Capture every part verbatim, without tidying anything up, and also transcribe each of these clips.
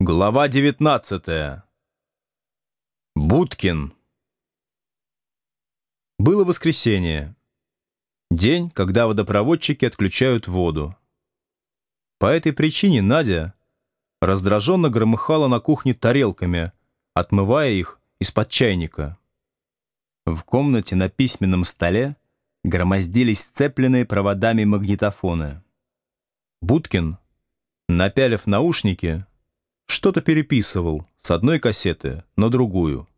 Глава девятнадцатая. Будкин. Было воскресенье. День, когда водопроводчики отключают воду. По этой причине Надя раздраженно громыхала на кухне тарелками, отмывая их из-под чайника. В комнате на письменном столе громоздились сцепленные проводами магнитофоны. Будкин, напялив наушники, что-то переписывал с одной кассеты на другую.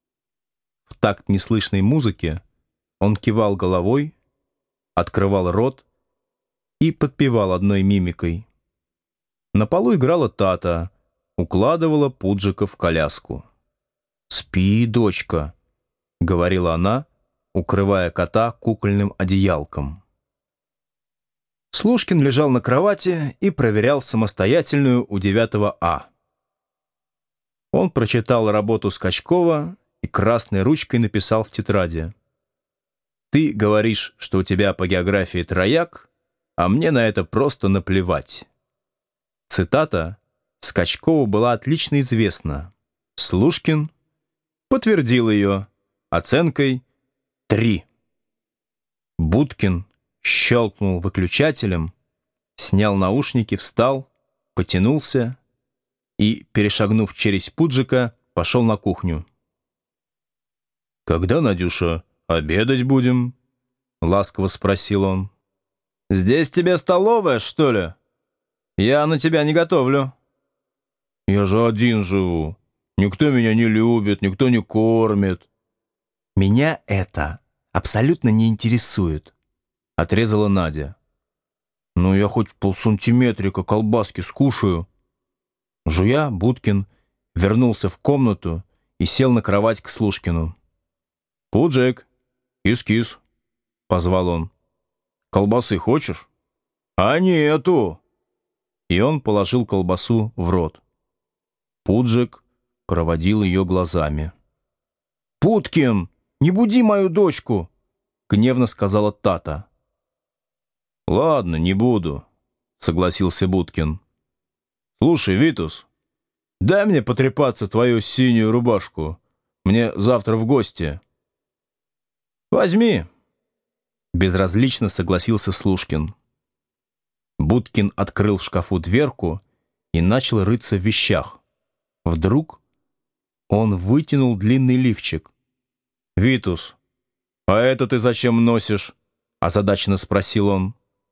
В такт неслышной музыки он кивал головой, открывал рот и подпевал одной мимикой. На полу играла Тата, укладывала Пуджика в коляску. «Спи, дочка», — говорила она, укрывая кота кукольным одеялком. Слушкин лежал на кровати и проверял самостоятельную у девятого А. Он прочитал работу Скачкова и красной ручкой написал в тетради: «Ты говоришь, что у тебя по географии трояк, а мне на это просто наплевать». Цитата Скачкову была отлично известна. Слушкин подтвердил ее оценкой три. Будкин щелкнул выключателем, снял наушники, встал, потянулся и, перешагнув через Пуджика, пошел на кухню. «Когда, Надюша, обедать будем?» — ласково спросил он. «Здесь тебе столовая, что ли? Я на тебя не готовлю». «Я же один живу. Никто меня не любит, никто не кормит». «Меня это абсолютно не интересует», — отрезала Надя. «Ну, я хоть полсантиметрика колбаски скушаю». Жуя, Будкин вернулся в комнату и сел на кровать к Слушкину. «Пуджик, кис-кис», — позвал он. «Колбасы хочешь?» «А нету!» И он положил колбасу в рот. Пуджик проводил ее глазами. «Путкин, не буди мою дочку!» — гневно сказала Тата. «Ладно, не буду», — согласился Будкин. «Слушай, Витус, дай мне потрепаться твою синюю рубашку. Мне завтра в гости». «Возьми», — безразлично согласился Слушкин. Будкин открыл в шкафу дверку и начал рыться в вещах. Вдруг он вытянул длинный лифчик. «Витус, а это ты зачем носишь?» — озадаченно спросил он.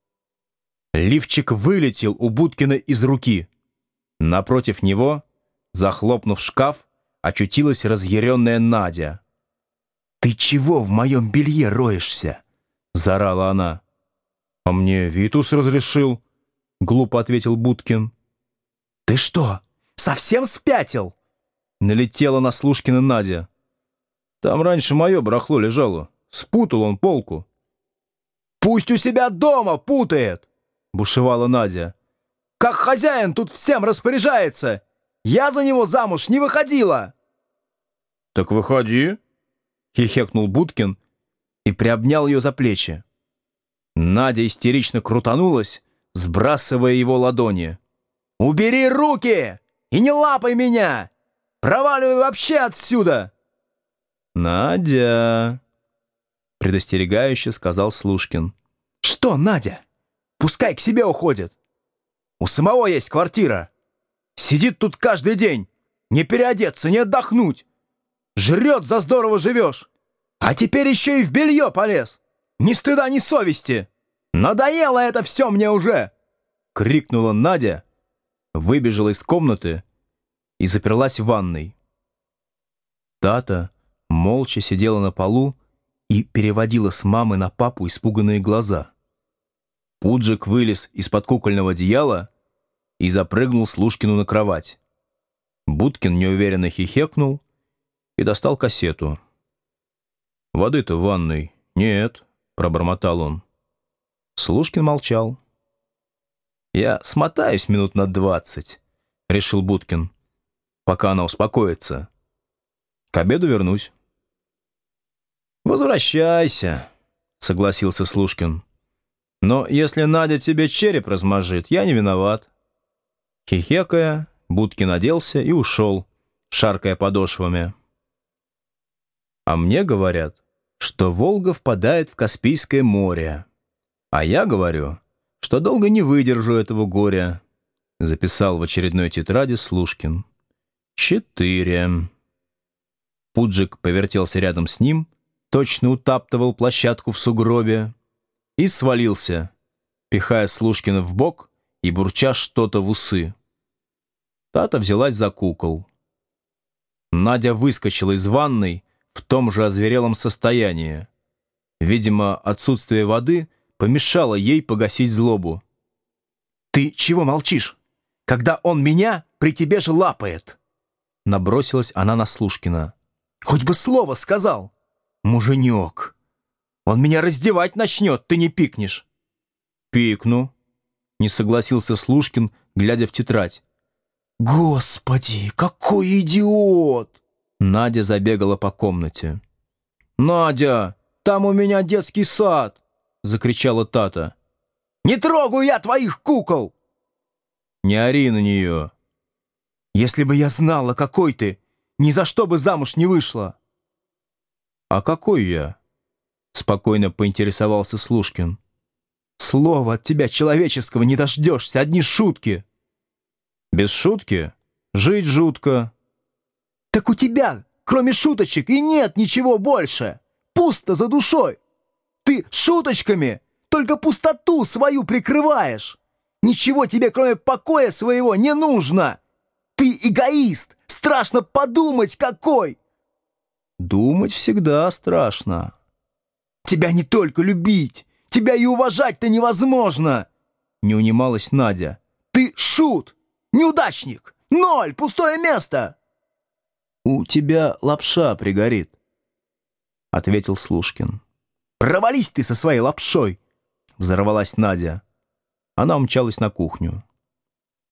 Лифчик вылетел у Будкина из руки. Напротив него, захлопнув шкаф, очутилась разъяренная Надя. «Ты чего в моем белье роешься?» — заорала она. «А мне Витус разрешил», — глупо ответил Будкин. «Ты что, совсем спятил?» — налетела на Слушкина Надя. «Там раньше мое барахло лежало. Спутал он полку». «Пусть у себя дома путает!» — бушевала Надя. «Как хозяин тут всем распоряжается! Я за него замуж не выходила!» «Так выходи!» — хихекнул Будкин и приобнял ее за плечи. Надя истерично крутанулась, сбрасывая его ладони. «Убери руки и не лапай меня! Проваливай вообще отсюда!» «Надя!» — предостерегающе сказал Слушкин. «Что, Надя? Пускай к себе уходит. У самого есть квартира. Сидит тут каждый день. Не переодеться, не отдохнуть. Жрет, за здорово живешь. А теперь еще и в белье полез. Ни стыда, ни совести. Надоело это все мне уже!» Крикнула Надя, выбежала из комнаты и заперлась в ванной. Тата молча сидела на полу и переводила с мамы на папу испуганные глаза. Пуджик вылез из-под кукольного одеяла и запрыгнул Слушкину на кровать. Будкин неуверенно хихекнул и достал кассету. «Воды-то в ванной нет», — пробормотал он. Слушкин молчал. «Я смотаюсь минут на двадцать», — решил Будкин, «пока она успокоится. К обеду вернусь». «Возвращайся», — согласился Слушкин. «Но если Надя тебе череп размажет, я не виноват». Хихекая, Будкин оделся и ушел, шаркая подошвами. А мне говорят, что Волга впадает в Каспийское море. А я говорю, что долго не выдержу этого горя, записал в очередной тетради Слушкин. Четыре. Пуджик повертелся рядом с ним, точно утаптывал площадку в сугробе и свалился, пихая Слушкина в бок и бурча что-то в усы. Тата взялась за кукол. Надя выскочила из ванной в том же озверелом состоянии. Видимо, отсутствие воды помешало ей погасить злобу. «Ты чего молчишь, когда он меня при тебе же лапает?» Набросилась она на Слушкина. «Хоть бы слово сказал! Муженек! Он меня раздевать начнет, ты не пикнешь!» «Пикну», — не согласился Слушкин, глядя в тетрадь. «Господи, какой идиот!» Надя забегала по комнате. «Надя, там у меня детский сад!» — закричала Тата. «Не трогаю я твоих кукол!» «Не ори на нее!» «Если бы я знала, какой ты, ни за что бы замуж не вышла!» «А какой я?» — спокойно поинтересовался Слушкин. «Слова от тебя человеческого не дождешься, одни шутки!» «Без шутки? Жить жутко!» «Так у тебя, кроме шуточек, и нет ничего больше! Пусто за душой! Ты шуточками только пустоту свою прикрываешь! Ничего тебе, кроме покоя своего, не нужно! Ты эгоист! Страшно подумать, какой!» «Думать всегда страшно!» «Тебя не только любить, тебя и уважать-то невозможно!» Не унималась Надя. «Ты шут! Неудачник! Ноль! Пустое место!» «У тебя лапша пригорит», — ответил Слушкин. «Провались ты со своей лапшой!» — взорвалась Надя. Она умчалась на кухню.